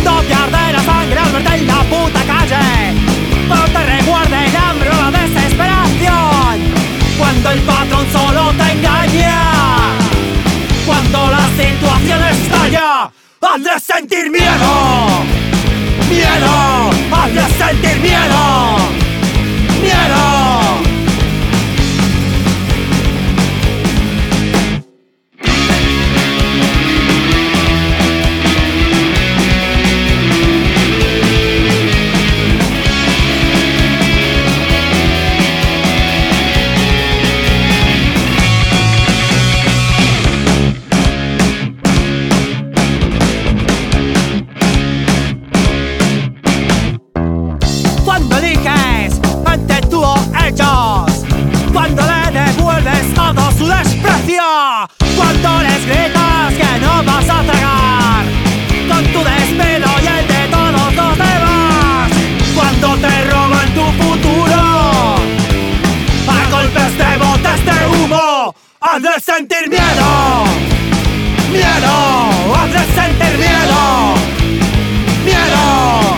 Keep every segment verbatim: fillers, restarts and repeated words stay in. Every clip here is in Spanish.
Cuando pierde la sangre al verte en la puta calle, cuando te recuerde el hambre o la desesperación, cuando el patrón solo te engaña, cuando la situación estalla, has de sentir miedo, miedo, has de sentir miedo, miedo. Cuando eliges entre tú o ellos, cuando le devuelves todo su desprecio, cuando les gritas que no vas a tragar con tu despido y el de todos los demás, cuando te roban tu futuro a golpes de botes de humo, has de sentir miedo, miedo, has de sentir miedo, miedo.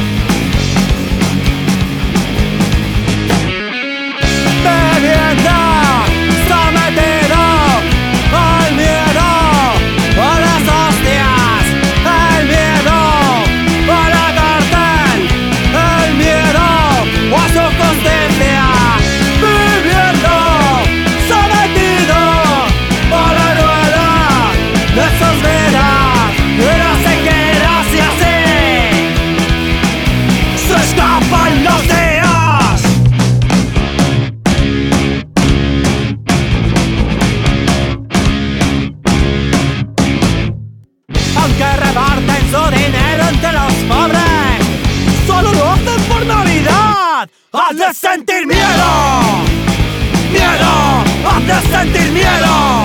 Sometido al miedo, a las hostias, el miedo, a la cárcel, el miedo, a su justicia, viviendo, sometido a la rueda de sus vidas, y no sé qué y así se escapan los días. Aunque reparten su dinero entre los pobres, solo lo hacen por Navidad. ¡Has de sentir miedo! ¡Miedo! ¡Has de sentir miedo!